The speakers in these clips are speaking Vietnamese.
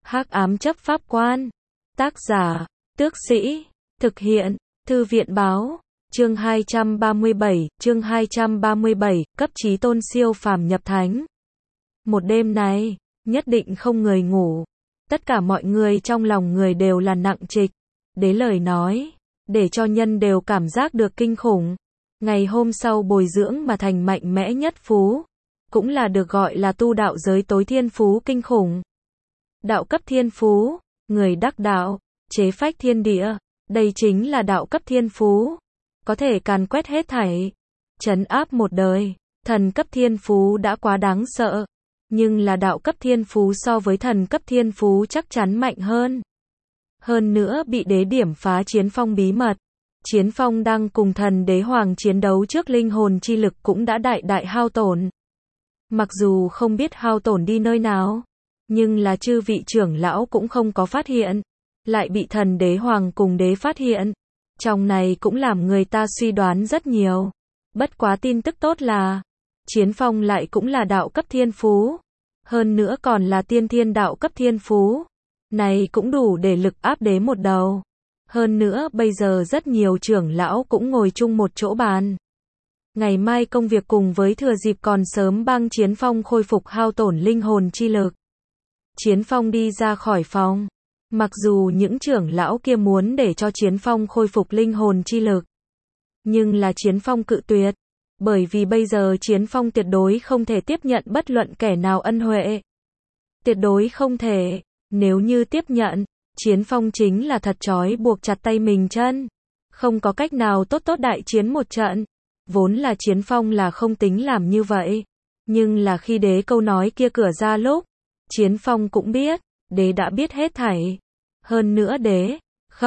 Hắc ám chấp pháp quan. Tác giả, Tước Sĩ. Thực hiện, Thư viện báo. Chương 237, cấp chí tôn siêu phàm nhập thánh. Một đêm này, nhất định không người ngủ. Tất cả mọi người trong lòng người đều là nặng trịch. Đế lời nói, để cho nhân đều cảm giác được kinh khủng. Ngày hôm sau bồi dưỡng mà thành mạnh mẽ nhất phú, cũng là được gọi là tu đạo giới tối thiên phú kinh khủng. Đạo cấp thiên phú, người đắc đạo, chế phách thiên địa, đây chính là đạo cấp thiên phú, có thể càn quét hết thảy, trấn áp một đời. Thần cấp thiên phú đã quá đáng sợ, nhưng là đạo cấp thiên phú so với thần cấp thiên phú chắc chắn mạnh hơn. Hơn nữa bị đế điểm phá Chiến Phong bí mật. Chiến Phong đang cùng thần đế hoàng chiến đấu trước, linh hồn chi lực cũng đã đại đại hao tổn. Mặc dù không biết hao tổn đi nơi nào, nhưng là chư vị trưởng lão cũng không có phát hiện, lại bị thần đế hoàng cùng đế phát hiện. Trong này cũng làm người ta suy đoán rất nhiều. Bất quá tin tức tốt là, Chiến Phong lại cũng là đạo cấp thiên phú, hơn nữa còn là tiên thiên đạo cấp thiên phú. Này cũng đủ để lực áp đế một đầu. Hơn nữa bây giờ rất nhiều trưởng lão cũng ngồi chung một chỗ bàn. Ngày mai công việc cùng với thừa dịp còn sớm băng Chiến Phong khôi phục hao tổn linh hồn chi lực. Chiến Phong đi ra khỏi phòng. Mặc dù những trưởng lão kia muốn để cho Chiến Phong khôi phục linh hồn chi lực, nhưng là Chiến Phong cự tuyệt. Bởi vì bây giờ Chiến Phong tuyệt đối không thể tiếp nhận bất luận kẻ nào ân huệ. Tuyệt đối không thể. Nếu như tiếp nhận, Chiến Phong chính là thật trói buộc chặt tay mình chân. Không có cách nào tốt đại chiến một trận. Vốn là Chiến Phong là không tính làm như vậy. Nhưng là khi đế câu nói kia cửa ra lúc, Chiến Phong cũng biết, đế đã biết hết thảy. Hơn nữa đế,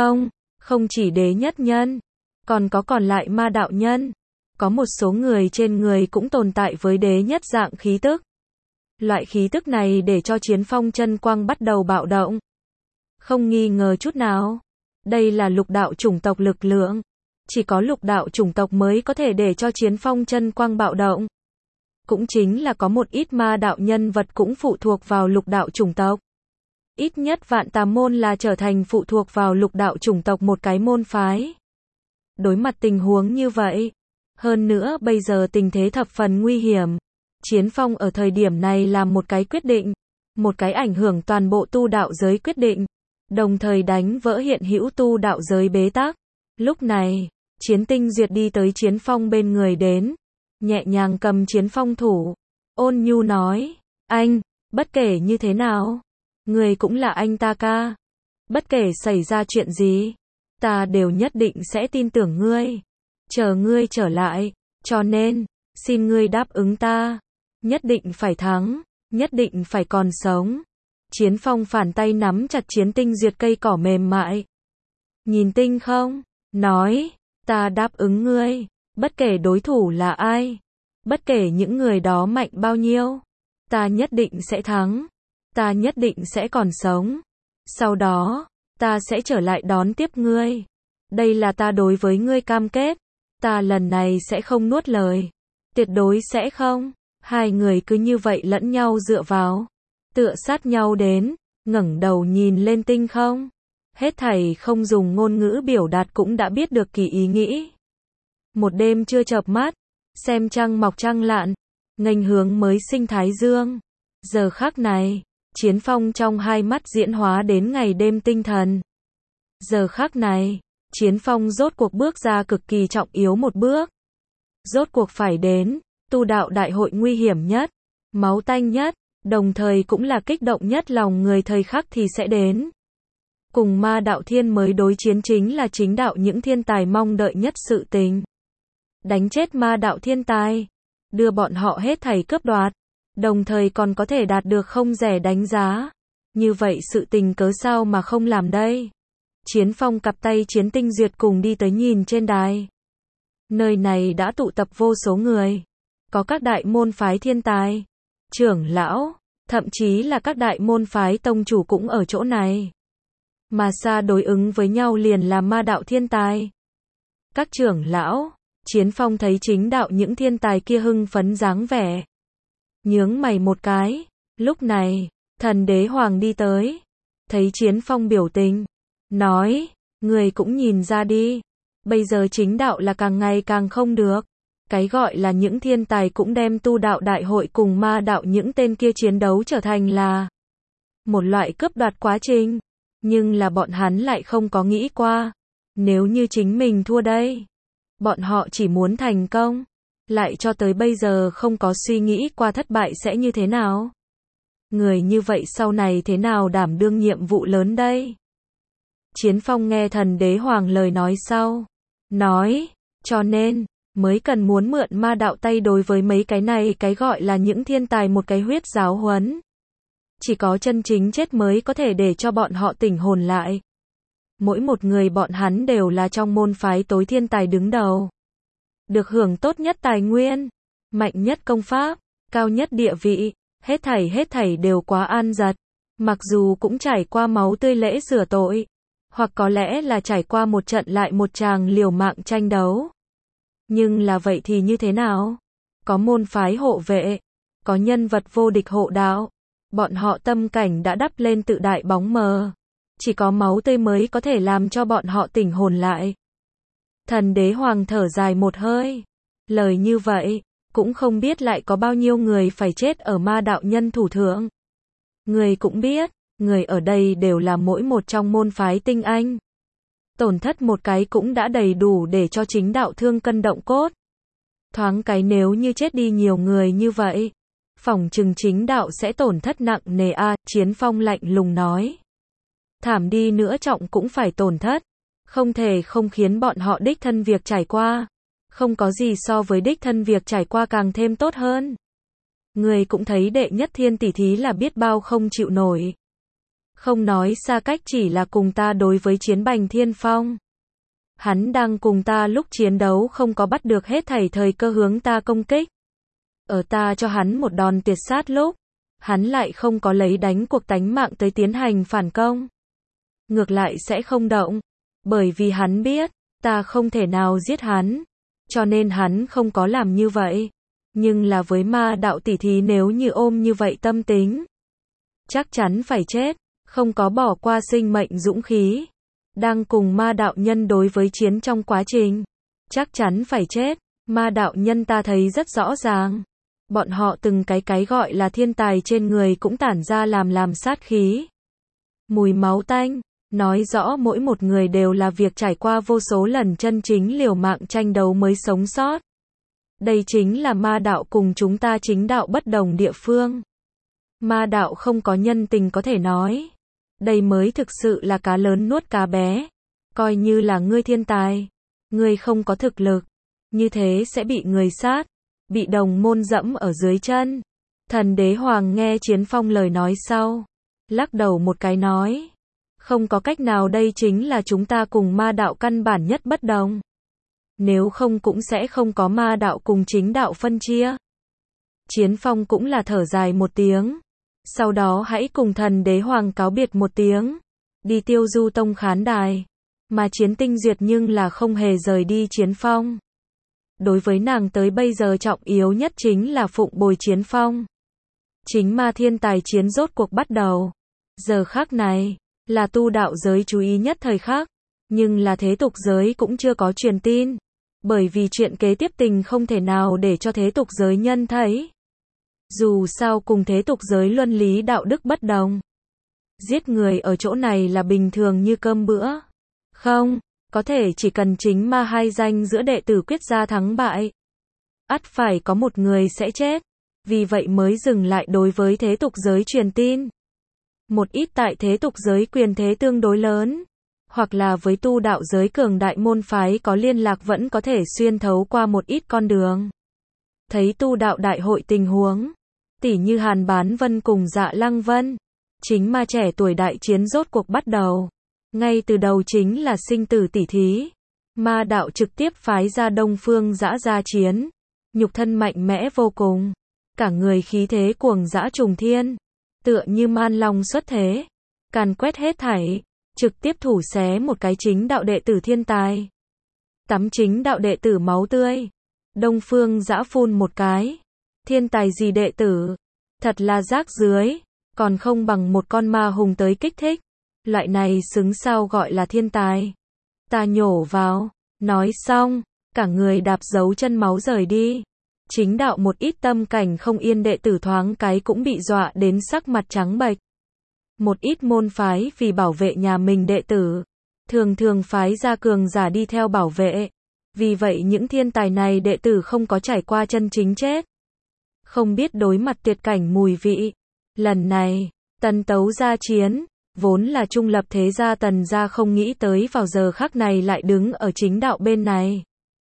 không chỉ đế nhất nhân, còn lại ma đạo nhân. Có một số người trên người cũng tồn tại với đế nhất dạng khí tức. Loại khí tức này để cho Chiến Phong chân quang bắt đầu bạo động. Không nghi ngờ chút nào. Đây là lục đạo chủng tộc lực lượng. Chỉ có lục đạo chủng tộc mới có thể để cho Chiến Phong chân quang bạo động. Cũng chính là có một ít ma đạo nhân vật cũng phụ thuộc vào lục đạo chủng tộc. Ít nhất Vạn Tà môn là trở thành phụ thuộc vào lục đạo chủng tộc một cái môn phái. Đối mặt tình huống như vậy, hơn nữa bây giờ tình thế thập phần nguy hiểm. Chiến Phong ở thời điểm này làm một cái quyết định, một cái ảnh hưởng toàn bộ tu đạo giới quyết định, đồng thời đánh vỡ hiện hữu tu đạo giới bế tắc. Lúc này, Chiến Tinh Duyệt đi tới Chiến Phong bên người đến, nhẹ nhàng cầm Chiến Phong thủ, ôn nhu nói, anh, bất kể như thế nào, người cũng là anh ta ca. Bất kể xảy ra chuyện gì, ta đều nhất định sẽ tin tưởng ngươi, chờ ngươi trở lại, cho nên, xin ngươi đáp ứng ta. Nhất định phải thắng, nhất định phải còn sống. Chiến Phong phản tay nắm chặt Chiến Tinh Duyệt cây cỏ mềm mại. Nhìn tinh không? Nói, ta đáp ứng ngươi, bất kể đối thủ là ai, bất kể những người đó mạnh bao nhiêu, ta nhất định sẽ thắng, ta nhất định sẽ còn sống. Sau đó, ta sẽ trở lại đón tiếp ngươi. Đây là ta đối với ngươi cam kết, ta lần này sẽ không nuốt lời, tuyệt đối sẽ không. Hai người cứ như vậy lẫn nhau dựa vào, tựa sát nhau đến, ngẩng đầu nhìn lên tinh không. Hết thảy không dùng ngôn ngữ biểu đạt cũng đã biết được kỳ ý nghĩ. Một đêm chưa chợp mắt, xem trăng mọc trăng lặn, nghênh hướng mới sinh thái dương. Giờ khắc này, Chiến Phong trong hai mắt diễn hóa đến ngày đêm tinh thần. Giờ khắc này, Chiến Phong rốt cuộc bước ra cực kỳ trọng yếu một bước. Rốt cuộc phải đến tu đạo đại hội nguy hiểm nhất, máu tanh nhất, đồng thời cũng là kích động nhất lòng người thời khắc thì sẽ đến. Cùng ma đạo thiên mới đối chiến chính là chính đạo những thiên tài mong đợi nhất sự tình. Đánh chết ma đạo thiên tài, đưa bọn họ hết thảy cướp đoạt, đồng thời còn có thể đạt được không rẻ đánh giá. Như vậy sự tình cớ sao mà không làm đây? Chiến Phong cặp tay Chiến Tinh Duyệt cùng đi tới nhìn trên đài. Nơi này đã tụ tập vô số người. Có các đại môn phái thiên tài, trưởng lão, thậm chí là các đại môn phái tông chủ cũng ở chỗ này. Mà xa đối ứng với nhau liền là ma đạo thiên tài. Các trưởng lão, Chiến Phong thấy chính đạo những thiên tài kia hưng phấn dáng vẻ. Nhướng mày một cái, lúc này, thần đế hoàng đi tới. thấy Chiến Phong biểu tình, nói, người cũng nhìn ra đi, bây giờ chính đạo là càng ngày càng không được. Cái gọi là những thiên tài cũng đem tu đạo đại hội cùng ma đạo những tên kia chiến đấu trở thành là một loại cướp đoạt quá trình. Nhưng là bọn hắn lại không có nghĩ qua, nếu như chính mình thua đây, bọn họ chỉ muốn thành công, lại cho tới bây giờ không có suy nghĩ qua thất bại sẽ như thế nào. Người như vậy sau này thế nào đảm đương nhiệm vụ lớn đây? Chiến Phong nghe Thần Đế Hoàng lời nói sau, nói, cho nên, mới cần muốn mượn ma đạo tay đối với mấy cái này cái gọi là những thiên tài một cái huyết giáo huấn. Chỉ có chân chính chết mới có thể để cho bọn họ tỉnh hồn lại. Mỗi một người bọn hắn đều là trong môn phái tối thiên tài đứng đầu. Được hưởng tốt nhất tài nguyên, mạnh nhất công pháp, cao nhất địa vị, hết thảy đều quá an dật. Mặc dù cũng trải qua máu tươi lễ rửa tội, hoặc có lẽ là trải qua một trận lại một tràng liều mạng tranh đấu. Nhưng là vậy thì như thế nào? Có môn phái hộ vệ, có nhân vật vô địch hộ đạo, bọn họ tâm cảnh đã đắp lên tự đại bóng mờ. Chỉ có máu tươi mới có thể làm cho bọn họ tỉnh hồn lại. Thần Đế Hoàng thở dài một hơi. Lời như vậy, cũng không biết lại có bao nhiêu người phải chết ở ma đạo nhân thủ thượng. Người cũng biết, người ở đây đều là mỗi một trong môn phái tinh anh. Tổn thất một cái cũng đã đầy đủ để cho chính đạo thương cân động cốt. Thoáng cái nếu như chết đi nhiều người như vậy, phỏng chừng chính đạo sẽ tổn thất nặng nề a. Chiến Phong lạnh lùng nói. Thảm đi nữa trọng cũng phải tổn thất, không thể không khiến bọn họ đích thân việc trải qua. Không có gì so với đích thân việc trải qua càng thêm tốt hơn. Người cũng thấy đệ nhất thiên tỷ thí là biết bao không chịu nổi. Không nói xa cách chỉ là cùng ta đối với Chiến Bành Thiên Phong. Hắn đang cùng ta lúc chiến đấu không có bắt được hết thảy thời cơ hướng ta công kích. Ở ta cho hắn một đòn tuyệt sát lúc, hắn lại không có lấy đánh cuộc tánh mạng tới tiến hành phản công. Ngược lại sẽ không động, bởi vì hắn biết, ta không thể nào giết hắn, cho nên hắn không có làm như vậy. Nhưng là với ma đạo tỷ thí nếu như ôm như vậy tâm tính, chắc chắn phải chết, không có bỏ qua sinh mệnh dũng khí. Đang cùng ma đạo nhân đối với chiến trong quá trình, chắc chắn phải chết. Ma đạo nhân ta thấy rất rõ ràng, bọn họ từng cái gọi là thiên tài trên người cũng tản ra làm sát khí. Mùi máu tanh, nói rõ mỗi một người đều là việc trải qua vô số lần chân chính liều mạng tranh đấu mới sống sót. Đây chính là ma đạo cùng chúng ta chính đạo bất đồng địa phương. Ma đạo không có nhân tình có thể nói. Đây mới thực sự là cá lớn nuốt cá bé. Coi như là ngươi thiên tài, ngươi không có thực lực, như thế sẽ bị người sát, bị đồng môn dẫm ở dưới chân. Thần Đế Hoàng nghe Chiến Phong lời nói sau, lắc đầu một cái nói, không có cách nào, đây chính là chúng ta cùng ma đạo căn bản nhất bất đồng. Nếu không cũng sẽ không có ma đạo cùng chính đạo phân chia. Chiến Phong cũng là thở dài một tiếng. Sau đó hãy cùng Thần Đế Hoàng cáo biệt một tiếng, đi Tiêu Du Tông khán đài. Mà Chiến Tinh Duyệt nhưng là không hề rời đi Chiến Phong. Đối với nàng tới bây giờ trọng yếu nhất chính là phụng bồi Chiến Phong. Chính ma thiên tài chiến rốt cuộc bắt đầu. Giờ khắc này, là tu đạo giới chú ý nhất thời khắc. Nhưng là thế tục giới cũng chưa có truyền tin. Bởi vì chuyện kế tiếp tình không thể nào để cho thế tục giới nhân thấy. Dù sao cùng thế tục giới luân lý đạo đức bất đồng. Giết người ở chỗ này là bình thường như cơm bữa. Không, có thể chỉ cần chính ma hai danh giữa đệ tử quyết ra thắng bại. Ắt phải có một người sẽ chết. Vì vậy mới dừng lại đối với thế tục giới truyền tin. Một ít tại thế tục giới quyền thế tương đối lớn, hoặc là với tu đạo giới cường đại môn phái có liên lạc vẫn có thể xuyên thấu qua một ít con đường. Thấy tu đạo đại hội tình huống, tỉ như Hàn Bán Vân cùng Dạ Lăng Vân, chính ma trẻ tuổi đại chiến rốt cuộc bắt đầu. Ngay từ đầu chính là sinh tử tỷ thí. Ma đạo trực tiếp phái ra Đông Phương Dã ra chiến, nhục thân mạnh mẽ vô cùng, cả người khí thế cuồng dã trùng thiên, tựa như man long xuất thế, càn quét hết thảy, trực tiếp thủ xé một cái chính đạo đệ tử thiên tài. Tắm chính đạo đệ tử máu tươi. Đông Phương Dã phun một cái. Thiên tài gì đệ tử? Thật là rác rưới, còn không bằng một con ma hùng tới kích thích. Loại này xứng sao gọi là thiên tài. Ta nhổ vào. Nói xong, cả người đạp dấu chân máu rời đi. Chính đạo một ít tâm cảnh không yên đệ tử thoáng cái cũng bị dọa đến sắc mặt trắng bệch. Một ít môn phái vì bảo vệ nhà mình đệ tử, thường phái ra cường giả đi theo bảo vệ. Vì vậy những thiên tài này đệ tử không có trải qua chân chính chết. Không biết đối mặt tuyệt cảnh mùi vị. Lần này, Tần Tấu ra chiến, vốn là trung lập thế gia Tần gia không nghĩ tới vào giờ khắc này lại đứng ở chính đạo bên này.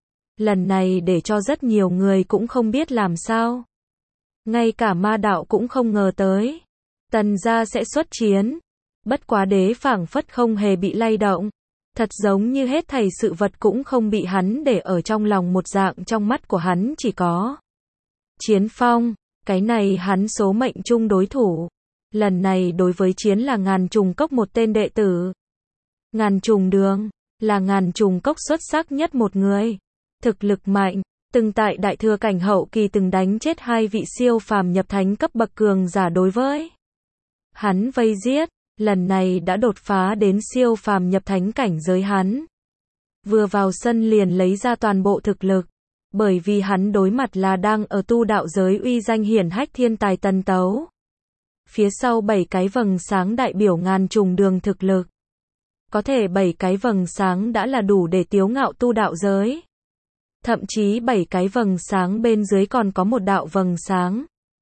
Lần này để cho rất nhiều người cũng không biết làm sao. Ngay cả ma đạo cũng không ngờ tới. Tần gia sẽ xuất chiến. Bất quá đế phảng phất không hề bị lay động. Thật giống như hết thảy sự vật cũng không bị hắn để ở trong lòng một dạng, trong mắt của hắn chỉ có Chiến Phong, cái này hắn số mệnh chung đối thủ. Lần này đối với chiến là Ngàn Trùng Cốc một tên đệ tử. Ngàn Trùng Đường, là Ngàn Trùng Cốc xuất sắc nhất một người. Thực lực mạnh, từng tại đại thừa cảnh hậu kỳ từng đánh chết 2 vị siêu phàm nhập thánh cấp bậc cường giả đối với hắn vây giết. Lần này đã đột phá đến siêu phàm nhập thánh cảnh giới hắn. Vừa vào sân liền lấy ra toàn bộ thực lực. Bởi vì hắn đối mặt là đang ở tu đạo giới uy danh hiển hách thiên tài Tần Tấu. Phía sau 7 cái vầng sáng đại biểu Ngàn Trùng Đường thực lực. Có thể 7 cái vầng sáng đã là đủ để tiếu ngạo tu đạo giới. Thậm chí 7 cái vầng sáng bên dưới còn có một đạo vầng sáng.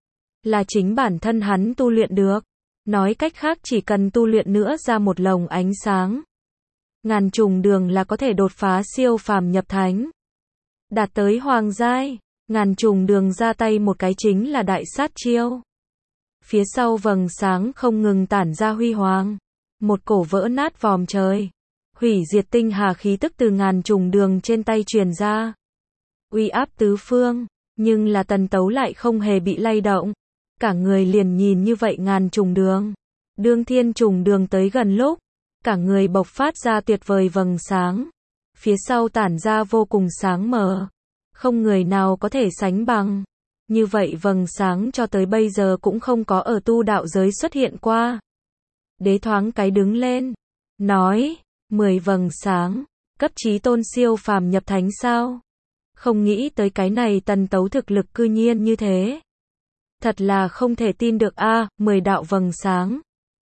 Là chính bản thân hắn tu luyện được. Nói cách khác chỉ cần tu luyện nữa ra một lồng ánh sáng. Ngàn Trùng Đường là có thể đột phá siêu phàm nhập thánh. Đạt tới hoàng giai. Ngàn Trùng Đường ra tay một cái chính là đại sát chiêu. Phía sau vầng sáng không ngừng tản ra huy hoàng. Một cổ vỡ nát vòm trời. Hủy diệt tinh hà khí tức từ Ngàn Trùng Đường trên tay truyền ra. Uy áp tứ phương. Nhưng là Tần Tấu lại không hề bị lay động. Cả người liền nhìn như vậy Ngàn Trùng Đường. Đương Thiên Trùng Đường tới gần lúc, cả người bộc phát ra tuyệt vời vầng sáng. Phía sau tản ra vô cùng sáng mờ. Không người nào có thể sánh bằng. Như vậy vầng sáng cho tới bây giờ cũng không có ở tu đạo giới xuất hiện qua. Đế thoáng cái đứng lên. Nói, 10 vầng sáng. Cấp chí tôn siêu phàm nhập thánh sao? Không nghĩ tới cái này Tần Tấu thực lực cư nhiên như thế. Thật là không thể tin được a, 10 đạo vầng sáng.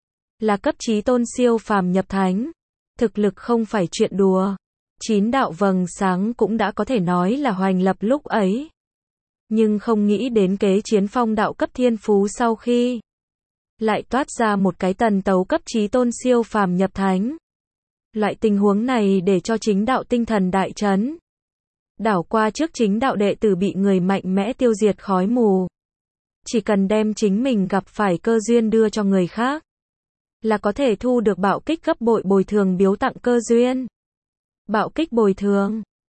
Là cấp chí tôn siêu phàm nhập thánh. Thực lực không phải chuyện đùa. 9 đạo vầng sáng cũng đã có thể nói là hoành lập lúc ấy. Nhưng không nghĩ đến kế Chiến Phong đạo cấp thiên phú sau khi lại toát ra một cái Tần Tấu cấp chí tôn siêu phàm nhập thánh. Loại tình huống này để cho chính đạo tinh thần đại chấn. Đảo qua trước chính đạo đệ tử bị người mạnh mẽ tiêu diệt khói mù. Chỉ cần đem chính mình gặp phải cơ duyên đưa cho người khác, là có thể thu được bạo kích gấp bội bồi thường biếu tặng cơ duyên. Bạo kích bồi thường,